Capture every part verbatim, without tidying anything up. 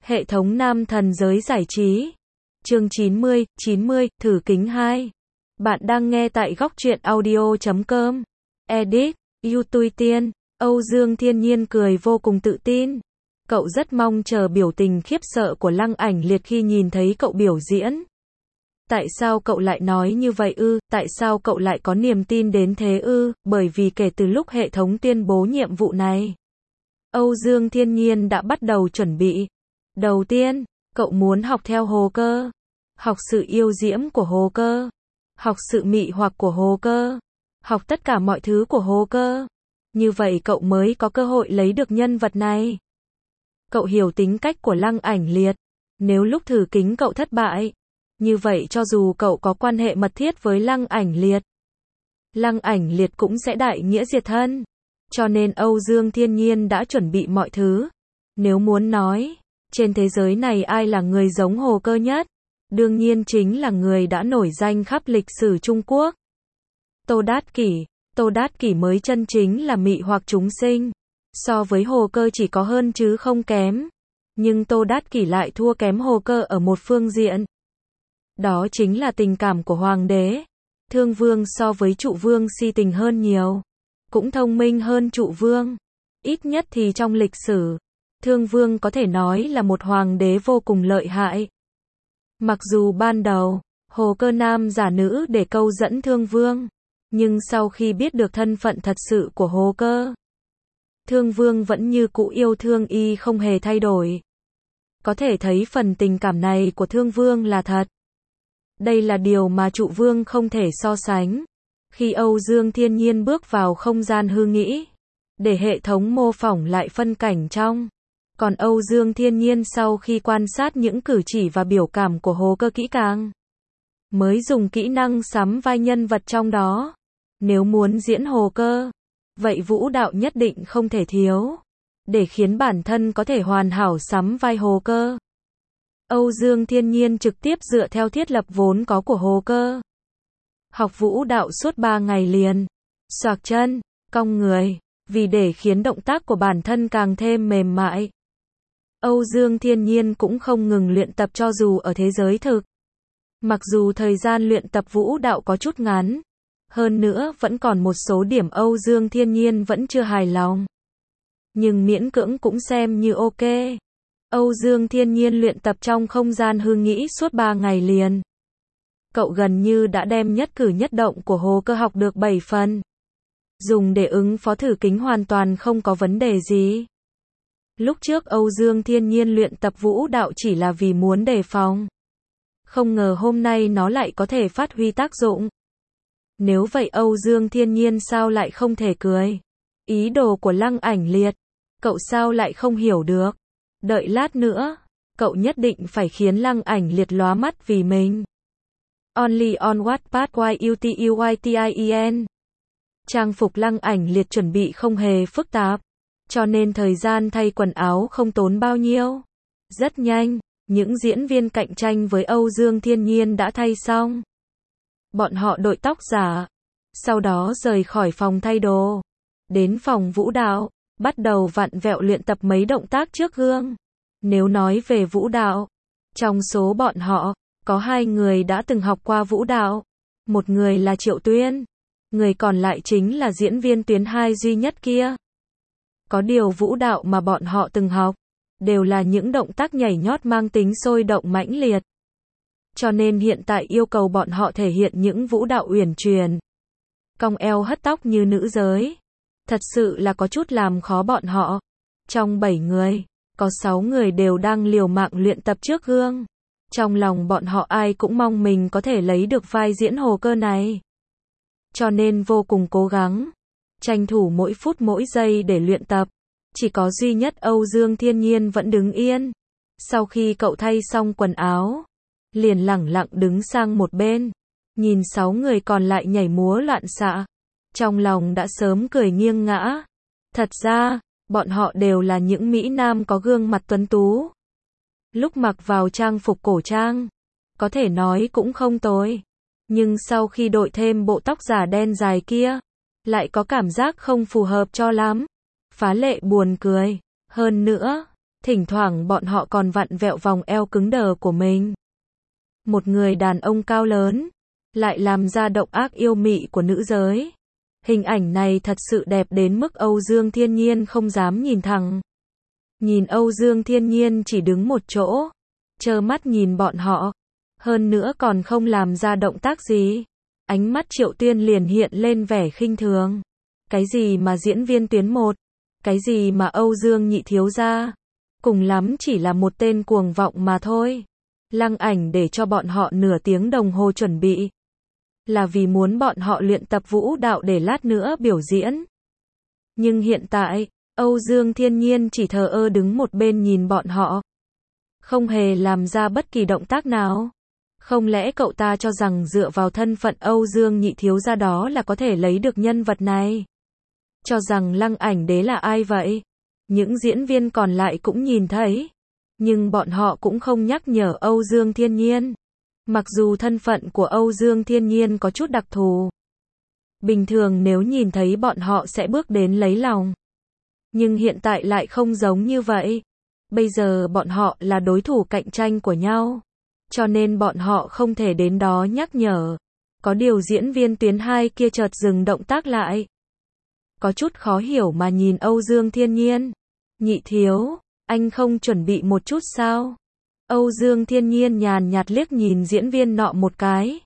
Hệ thống nam thần giới giải trí. Chương chín mươi, chín mươi, thử kính hai. Bạn đang nghe tại góc truyện audio chấm com. Edit, YouTube Tiên. Âu Dương Thiên Nhiên cười vô cùng tự tin. Cậu rất mong chờ biểu tình khiếp sợ của Lăng Ảnh Liệt khi nhìn thấy cậu biểu diễn. Tại sao cậu lại nói như vậy ư? Tại sao cậu lại có niềm tin đến thế ư? Bởi vì kể từ lúc hệ thống tuyên bố nhiệm vụ này, Âu Dương Thiên Nhiên đã bắt đầu chuẩn bị. Đầu tiên, cậu muốn học theo Hồ Cơ. Học sự yêu diễm của Hồ Cơ. Học sự mị hoặc của Hồ Cơ. Học tất cả mọi thứ của Hồ Cơ. Như vậy cậu mới có cơ hội lấy được nhân vật này. Cậu hiểu tính cách của Lăng Ảnh Liệt. Nếu lúc thử kính cậu thất bại, như vậy cho dù cậu có quan hệ mật thiết với Lăng Ảnh Liệt, Lăng Ảnh Liệt cũng sẽ đại nghĩa diệt thân. Cho nên Âu Dương Thiên Nhiên đã chuẩn bị mọi thứ. Nếu muốn nói, trên thế giới này ai là người giống Hồ Cơ nhất? Đương nhiên chính là người đã nổi danh khắp lịch sử Trung Quốc. Tô Đát Kỷ. Tô Đát Kỷ mới chân chính là mị hoặc chúng sinh. So với Hồ Cơ chỉ có hơn chứ không kém. Nhưng Tô Đát Kỷ lại thua kém Hồ Cơ ở một phương diện. Đó chính là tình cảm của Hoàng đế. Thương Vương so với Trụ Vương si tình hơn nhiều. Cũng thông minh hơn Trụ Vương. Ít nhất thì trong lịch sử, Thương Vương có thể nói là một hoàng đế vô cùng lợi hại. Mặc dù ban đầu, Hồ Cơ nam giả nữ để câu dẫn Thương Vương, nhưng sau khi biết được thân phận thật sự của Hồ Cơ, Thương Vương vẫn như cũ yêu thương y không hề thay đổi. Có thể thấy phần tình cảm này của Thương Vương là thật. Đây là điều mà Trụ Vương không thể so sánh. Khi Âu Dương Thiên Nhiên bước vào không gian hư nghĩ, để hệ thống mô phỏng lại phân cảnh trong. Còn Âu Dương Thiên Nhiên sau khi quan sát những cử chỉ và biểu cảm của Hồ Cơ kỹ càng, mới dùng kỹ năng sắm vai nhân vật trong đó. Nếu muốn diễn Hồ Cơ, vậy vũ đạo nhất định không thể thiếu, để khiến bản thân có thể hoàn hảo sắm vai Hồ Cơ. Âu Dương Thiên Nhiên trực tiếp dựa theo thiết lập vốn có của Hồ Cơ. Học vũ đạo suốt ba ngày liền. Xoạc chân, cong người, vì để khiến động tác của bản thân càng thêm mềm mại. Âu Dương Thiên Nhiên cũng không ngừng luyện tập cho dù ở thế giới thực. Mặc dù thời gian luyện tập vũ đạo có chút ngắn, hơn nữa vẫn còn một số điểm Âu Dương Thiên Nhiên vẫn chưa hài lòng. Nhưng miễn cưỡng cũng xem như ok. Âu Dương Thiên Nhiên luyện tập trong không gian hư nghĩ suốt ba ngày liền. Cậu gần như đã đem nhất cử nhất động của Hồ Cơ học được bảy phần. Dùng để ứng phó thử kính hoàn toàn không có vấn đề gì. Lúc trước Âu Dương Thiên Nhiên luyện tập vũ đạo chỉ là vì muốn đề phòng. Không ngờ hôm nay nó lại có thể phát huy tác dụng. Nếu vậy Âu Dương Thiên Nhiên sao lại không thể cười? Ý đồ của Lăng Ảnh Liệt, cậu sao lại không hiểu được? Đợi lát nữa, cậu nhất định phải khiến Lăng Ảnh Liệt lóa mắt vì mình. Only on Wattpad Y U T U Y T I E N. Trang phục Lăng Ảnh Liệt chuẩn bị không hề phức tạp, cho nên thời gian thay quần áo không tốn bao nhiêu. Rất nhanh, những diễn viên cạnh tranh với Âu Dương Thiên Nhiên đã thay xong. Bọn họ đội tóc giả, sau đó rời khỏi phòng thay đồ, đến phòng vũ đạo, bắt đầu vặn vẹo luyện tập mấy động tác trước gương. Nếu nói về vũ đạo, trong số bọn họ, có hai người đã từng học qua vũ đạo. Một người là Triệu Tuyên, người còn lại chính là diễn viên tuyến hai duy nhất kia. Có điều vũ đạo mà bọn họ từng học, đều là những động tác nhảy nhót mang tính sôi động mãnh liệt. Cho nên hiện tại yêu cầu bọn họ thể hiện những vũ đạo uyển chuyển, cong eo hất tóc như nữ giới. Thật sự là có chút làm khó bọn họ. Trong bảy người, có sáu người đều đang liều mạng luyện tập trước gương. Trong lòng bọn họ ai cũng mong mình có thể lấy được vai diễn Hồ Cơ này. Cho nên vô cùng cố gắng, tranh thủ mỗi phút mỗi giây để luyện tập. Chỉ có duy nhất Âu Dương Thiên Nhiên vẫn đứng yên. Sau khi cậu thay xong quần áo, liền lẳng lặng đứng sang một bên, nhìn sáu người còn lại nhảy múa loạn xạ. Trong lòng đã sớm cười nghiêng ngã. Thật ra, bọn họ đều là những mỹ nam có gương mặt tuấn tú. Lúc mặc vào trang phục cổ trang, có thể nói cũng không tồi. Nhưng sau khi đội thêm bộ tóc giả đen dài kia, lại có cảm giác không phù hợp cho lắm. Phá lệ buồn cười. Hơn nữa, Thỉnh thoảng bọn họ còn vặn vẹo vòng eo cứng đờ của mình. Một người đàn ông cao lớn, lại làm ra động ác yêu mị của nữ giới. Hình ảnh này thật sự đẹp đến mức Âu Dương Thiên Nhiên không dám nhìn thẳng. Nhìn Âu Dương Thiên Nhiên chỉ đứng một chỗ, trơ mắt nhìn bọn họ, hơn nữa còn không làm ra động tác gì. Ánh mắt Triệu Tuyên liền hiện lên vẻ khinh thường. Cái gì mà diễn viên tuyến một, cái gì mà Âu Dương nhị thiếu gia, cùng lắm chỉ là một tên cuồng vọng mà thôi. Lăng Ảnh để cho bọn họ nửa tiếng đồng hồ chuẩn bị, là vì muốn bọn họ luyện tập vũ đạo để lát nữa biểu diễn. Nhưng hiện tại, Âu Dương Thiên Nhiên chỉ thờ ơ đứng một bên nhìn bọn họ, không hề làm ra bất kỳ động tác nào. Không lẽ cậu ta cho rằng dựa vào thân phận Âu Dương nhị thiếu gia đó là có thể lấy được nhân vật này? Cho rằng Lăng Ảnh đế là ai vậy? Những diễn viên còn lại cũng nhìn thấy, nhưng bọn họ cũng không nhắc nhở Âu Dương Thiên Nhiên. Mặc dù thân phận của Âu Dương Thiên Nhiên có chút đặc thù, bình thường nếu nhìn thấy bọn họ sẽ bước đến lấy lòng, nhưng hiện tại lại không giống như vậy. Bây giờ bọn họ là đối thủ cạnh tranh của nhau, cho nên bọn họ không thể đến đó nhắc nhở. Có điều diễn viên tuyến hai kia chợt dừng động tác lại, có chút khó hiểu mà nhìn Âu Dương Thiên Nhiên. Nhị thiếu, anh không chuẩn bị một chút sao? Âu Dương Thiên Nhiên nhàn nhạt liếc nhìn diễn viên nọ một cái.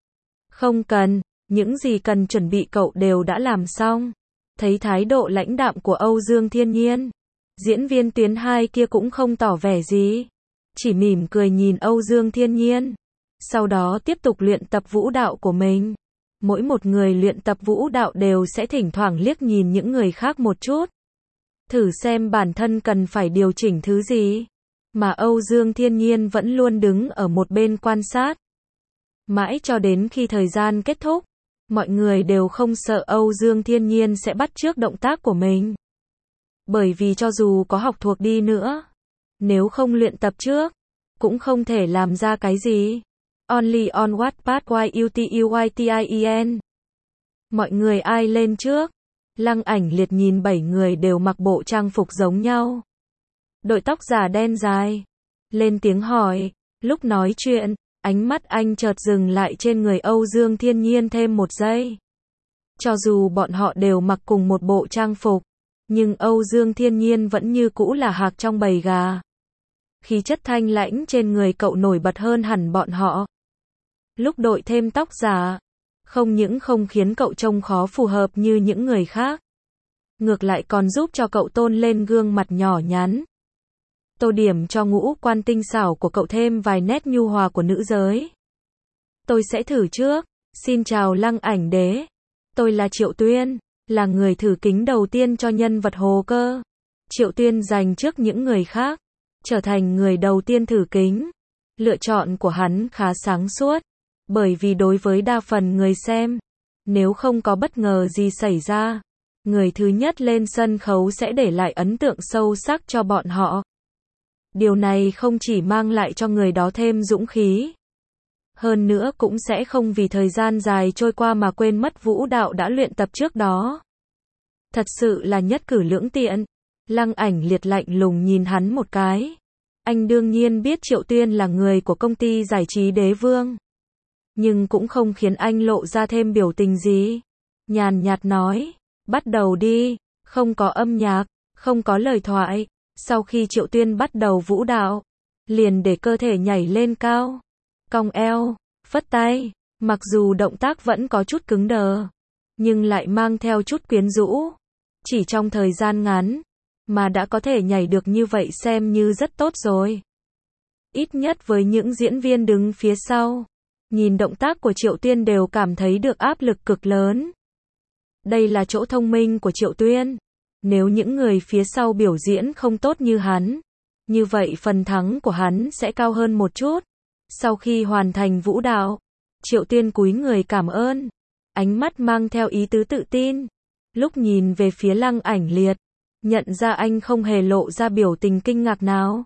Không cần, những gì cần chuẩn bị cậu đều đã làm xong. Thấy thái độ lãnh đạm của Âu Dương Thiên Nhiên, diễn viên tuyến hai kia cũng không tỏ vẻ gì, chỉ mỉm cười nhìn Âu Dương Thiên Nhiên, sau đó tiếp tục luyện tập vũ đạo của mình. Mỗi một người luyện tập vũ đạo đều sẽ thỉnh thoảng liếc nhìn những người khác một chút, thử xem bản thân cần phải điều chỉnh thứ gì. Mà Âu Dương Thiên Nhiên vẫn luôn đứng ở một bên quan sát. Mãi cho đến khi thời gian kết thúc, mọi người đều không sợ Âu Dương Thiên Nhiên sẽ bắt chước động tác của mình. Bởi vì cho dù có học thuộc đi nữa, nếu không luyện tập trước, cũng không thể làm ra cái gì. Only on Wattpad y u t u y t i e n. Mọi người ai lên trước? Lăng Ảnh liệt nhìn bảy người đều mặc bộ trang phục giống nhau, đội tóc giả đen dài, lên tiếng hỏi. Lúc nói chuyện, ánh mắt anh chợt dừng lại trên người Âu Dương Thiên Nhiên thêm một giây. Cho dù bọn họ đều mặc cùng một bộ trang phục, nhưng Âu Dương Thiên Nhiên vẫn như cũ là hạc trong bầy gà. Khí chất thanh lãnh trên người cậu nổi bật hơn hẳn bọn họ. Lúc đội thêm tóc giả, không những không khiến cậu trông khó phù hợp như những người khác, ngược lại còn giúp cho cậu tôn lên gương mặt nhỏ nhắn, tô điểm cho ngũ quan tinh xảo của cậu thêm vài nét nhu hòa của nữ giới. Tôi sẽ thử trước. Xin chào Lăng Ảnh đế. Tôi là Triệu Tuyên, là người thử kính đầu tiên cho nhân vật hồ cơ. Triệu Tuyên giành trước những người khác, trở thành người đầu tiên thử kính. Lựa chọn của hắn khá sáng suốt, bởi vì đối với đa phần người xem, nếu không có bất ngờ gì xảy ra, người thứ nhất lên sân khấu sẽ để lại ấn tượng sâu sắc cho bọn họ. Điều này không chỉ mang lại cho người đó thêm dũng khí, hơn nữa cũng sẽ không vì thời gian dài trôi qua mà quên mất vũ đạo đã luyện tập trước đó. Thật sự là nhất cử lưỡng tiện. Lăng Ảnh liệt lạnh lùng nhìn hắn một cái. Anh đương nhiên biết Triệu Tuyên là người của công ty giải trí Đế Vương, nhưng cũng không khiến anh lộ ra thêm biểu tình gì. Nhàn nhạt nói, bắt đầu đi. Không có âm nhạc, không có lời thoại. Sau khi Triệu Tuyên bắt đầu vũ đạo, liền để cơ thể nhảy lên cao, cong eo, phất tay. Mặc dù động tác vẫn có chút cứng đờ, nhưng lại mang theo chút quyến rũ. Chỉ trong thời gian ngắn, mà đã có thể nhảy được như vậy xem như rất tốt rồi. Ít nhất với những diễn viên đứng phía sau, nhìn động tác của Triệu Tuyên đều cảm thấy được áp lực cực lớn. Đây là chỗ thông minh của Triệu Tuyên. Nếu những người phía sau biểu diễn không tốt như hắn, như vậy phần thắng của hắn sẽ cao hơn một chút. Sau khi hoàn thành vũ đạo, Triệu Tuyên cúi người cảm ơn, ánh mắt mang theo ý tứ tự tin. Lúc nhìn về phía Lăng Ảnh liệt, nhận ra anh không hề lộ ra biểu tình kinh ngạc nào.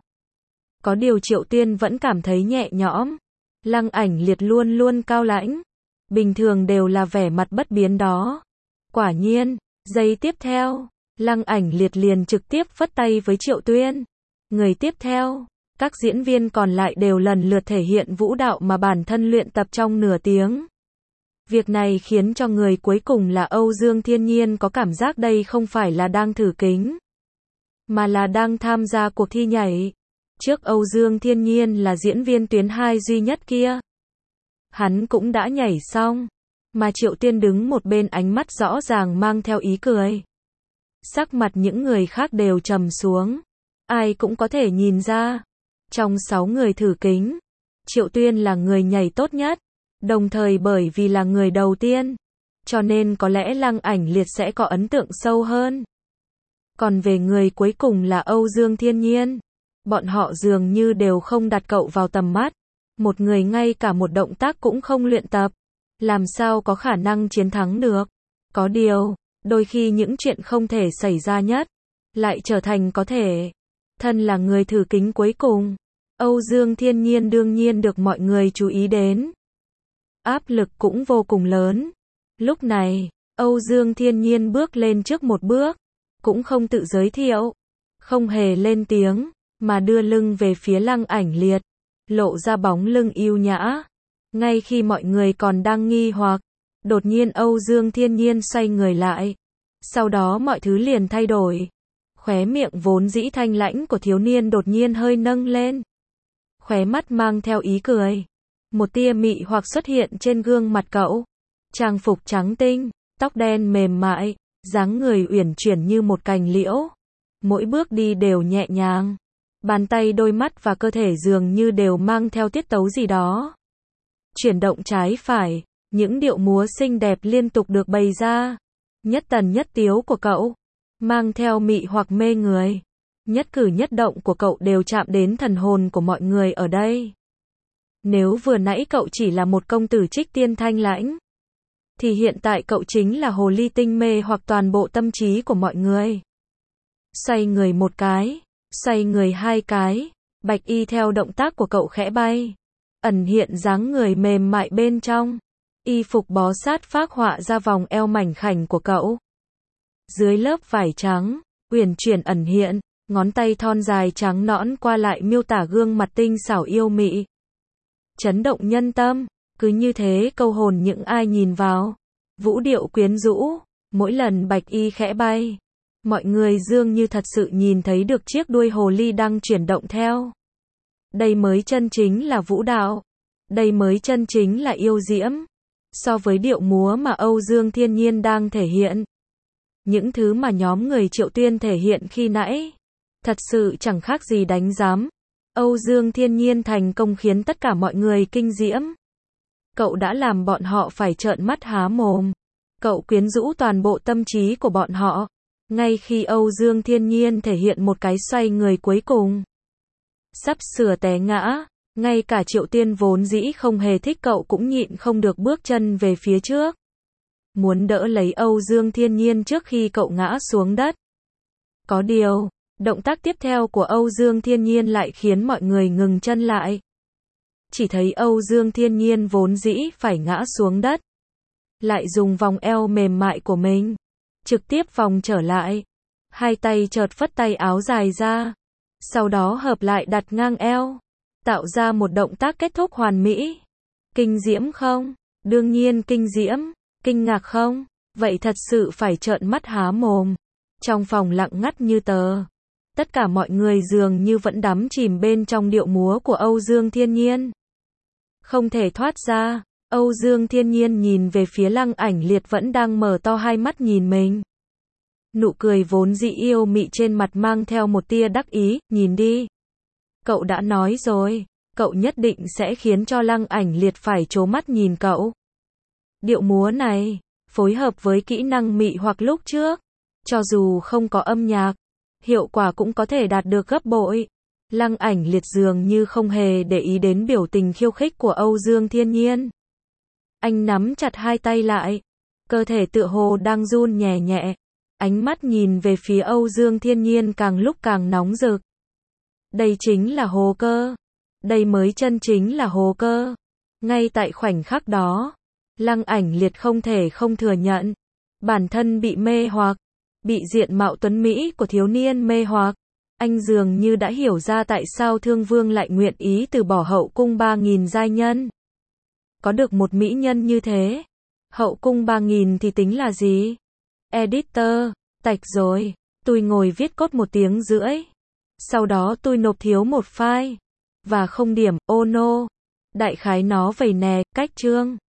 Có điều Triệu Tuyên vẫn cảm thấy nhẹ nhõm. Lăng Ảnh liệt luôn luôn cao lãnh, bình thường đều là vẻ mặt bất biến đó. Quả nhiên, giây tiếp theo, Lăng Ảnh liệt liền trực tiếp phất tay với Triệu Tuyên. Người tiếp theo, các diễn viên còn lại đều lần lượt thể hiện vũ đạo mà bản thân luyện tập trong nửa tiếng. Việc này khiến cho người cuối cùng là Âu Dương Thiên Nhiên có cảm giác đây không phải là đang thử kính, mà là đang tham gia cuộc thi nhảy. Trước Âu Dương Thiên Nhiên là diễn viên tuyến hai duy nhất kia. Hắn cũng đã nhảy xong, mà Triệu Tiên đứng một bên, ánh mắt rõ ràng mang theo ý cười. Sắc mặt những người khác đều trầm xuống. Ai cũng có thể nhìn ra, trong sáu người thử kính, Triệu Tuyên là người nhảy tốt nhất, đồng thời bởi vì là người đầu tiên, cho nên có lẽ Lăng Ảnh Liệt sẽ có ấn tượng sâu hơn. Còn về người cuối cùng là Âu Dương Thiên Nhiên, bọn họ dường như đều không đặt cậu vào tầm mắt. Một người ngay cả một động tác cũng không luyện tập, làm sao có khả năng chiến thắng được. Có điều, đôi khi những chuyện không thể xảy ra nhất, lại trở thành có thể. Thân là người thử kính cuối cùng, Âu Dương Thiên Nhiên đương nhiên được mọi người chú ý đến. Áp lực cũng vô cùng lớn. Lúc này, Âu Dương Thiên Nhiên bước lên trước một bước, cũng không tự giới thiệu, không hề lên tiếng, mà đưa lưng về phía Lăng Ảnh Liệt, lộ ra bóng lưng yêu nhã. Ngay khi mọi người còn đang nghi hoặc, đột nhiên Âu Dương Thiên Nhiên xoay người lại. Sau đó mọi thứ liền thay đổi. Khóe miệng vốn dĩ thanh lãnh của thiếu niên đột nhiên hơi nâng lên. Khóe mắt mang theo ý cười. Một tia mị hoặc xuất hiện trên gương mặt cậu. Trang phục trắng tinh, tóc đen mềm mại, dáng người uyển chuyển như một cành liễu. Mỗi bước đi đều nhẹ nhàng. Bàn tay, đôi mắt và cơ thể dường như đều mang theo tiết tấu gì đó. Chuyển động trái phải, những điệu múa xinh đẹp liên tục được bày ra. Nhất tần nhất tiếu của cậu, mang theo mị hoặc mê người. Nhất cử nhất động của cậu đều chạm đến thần hồn của mọi người ở đây. Nếu vừa nãy cậu chỉ là một công tử trích tiên thanh lãnh, thì hiện tại cậu chính là hồ ly tinh mê hoặc toàn bộ tâm trí của mọi người. Xoay người một cái, xoay người hai cái, bạch y theo động tác của cậu khẽ bay, ẩn hiện dáng người mềm mại bên trong. Y phục bó sát phác họa ra vòng eo mảnh khảnh của cậu. Dưới lớp vải trắng, uyển chuyển ẩn hiện, ngón tay thon dài trắng nõn qua lại miêu tả gương mặt tinh xảo yêu mị. Chấn động nhân tâm, cứ như thế câu hồn những ai nhìn vào. Vũ điệu quyến rũ, mỗi lần bạch y khẽ bay, mọi người dường như thật sự nhìn thấy được chiếc đuôi hồ ly đang chuyển động theo. Đây mới chân chính là vũ đạo. Đây mới chân chính là yêu diễm. So với điệu múa mà Âu Dương Thiên Nhiên đang thể hiện, những thứ mà nhóm người Triệu Tuyên thể hiện khi nãy, thật sự chẳng khác gì đánh giám. Âu Dương Thiên Nhiên thành công khiến tất cả mọi người kinh diễm. Cậu đã làm bọn họ phải trợn mắt há mồm. Cậu quyến rũ toàn bộ tâm trí của bọn họ. Ngay khi Âu Dương Thiên Nhiên thể hiện một cái xoay người cuối cùng, sắp sửa té ngã, ngay cả Triệu Tiên vốn dĩ không hề thích cậu cũng nhịn không được bước chân về phía trước, muốn đỡ lấy Âu Dương Thiên Nhiên trước khi cậu ngã xuống đất. Có điều, động tác tiếp theo của Âu Dương Thiên Nhiên lại khiến mọi người ngừng chân lại. Chỉ thấy Âu Dương Thiên Nhiên vốn dĩ phải ngã xuống đất, lại dùng vòng eo mềm mại của mình, trực tiếp vòng trở lại. Hai tay chợt phất tay áo dài ra, sau đó hợp lại đặt ngang eo, tạo ra một động tác kết thúc hoàn mỹ. Kinh diễm không? Đương nhiên kinh diễm. Kinh ngạc không? Vậy thật sự phải trợn mắt há mồm. Trong phòng lặng ngắt như tờ. Tất cả mọi người dường như vẫn đắm chìm bên trong điệu múa của Âu Dương Thiên Nhiên. Không thể thoát ra. Âu Dương Thiên Nhiên nhìn về phía Lăng Ảnh Liệt vẫn đang mở to hai mắt nhìn mình. Nụ cười vốn dĩ yêu mị trên mặt mang theo một tia đắc ý, nhìn đi. Cậu đã nói rồi, cậu nhất định sẽ khiến cho Lăng Ảnh Liệt phải trố mắt nhìn cậu. Điệu múa này, phối hợp với kỹ năng mị hoặc lúc trước, cho dù không có âm nhạc, hiệu quả cũng có thể đạt được gấp bội. Lăng Ảnh Liệt dường như không hề để ý đến biểu tình khiêu khích của Âu Dương Thiên Nhiên. Anh nắm chặt hai tay lại, cơ thể tựa hồ đang run nhẹ nhẹ, ánh mắt nhìn về phía Âu Dương Thiên Nhiên càng lúc càng nóng rực. Đây chính là hồ cơ. Đây mới chân chính là hồ cơ. Ngay tại khoảnh khắc đó, Lăng Ảnh Liệt không thể không thừa nhận, bản thân bị mê hoặc, bị diện mạo tuấn mỹ của thiếu niên mê hoặc. Anh dường như đã hiểu ra tại sao Thương Vương lại nguyện ý từ bỏ hậu cung ba nghìn giai nhân. Có được một mỹ nhân như thế, hậu cung ba nghìn thì tính là gì? Editor, tạch rồi, tôi ngồi viết code một tiếng rưỡi. Sau đó tôi nộp thiếu một file. Và không điểm, oh no. Đại khái nó vầy nè, cách chương.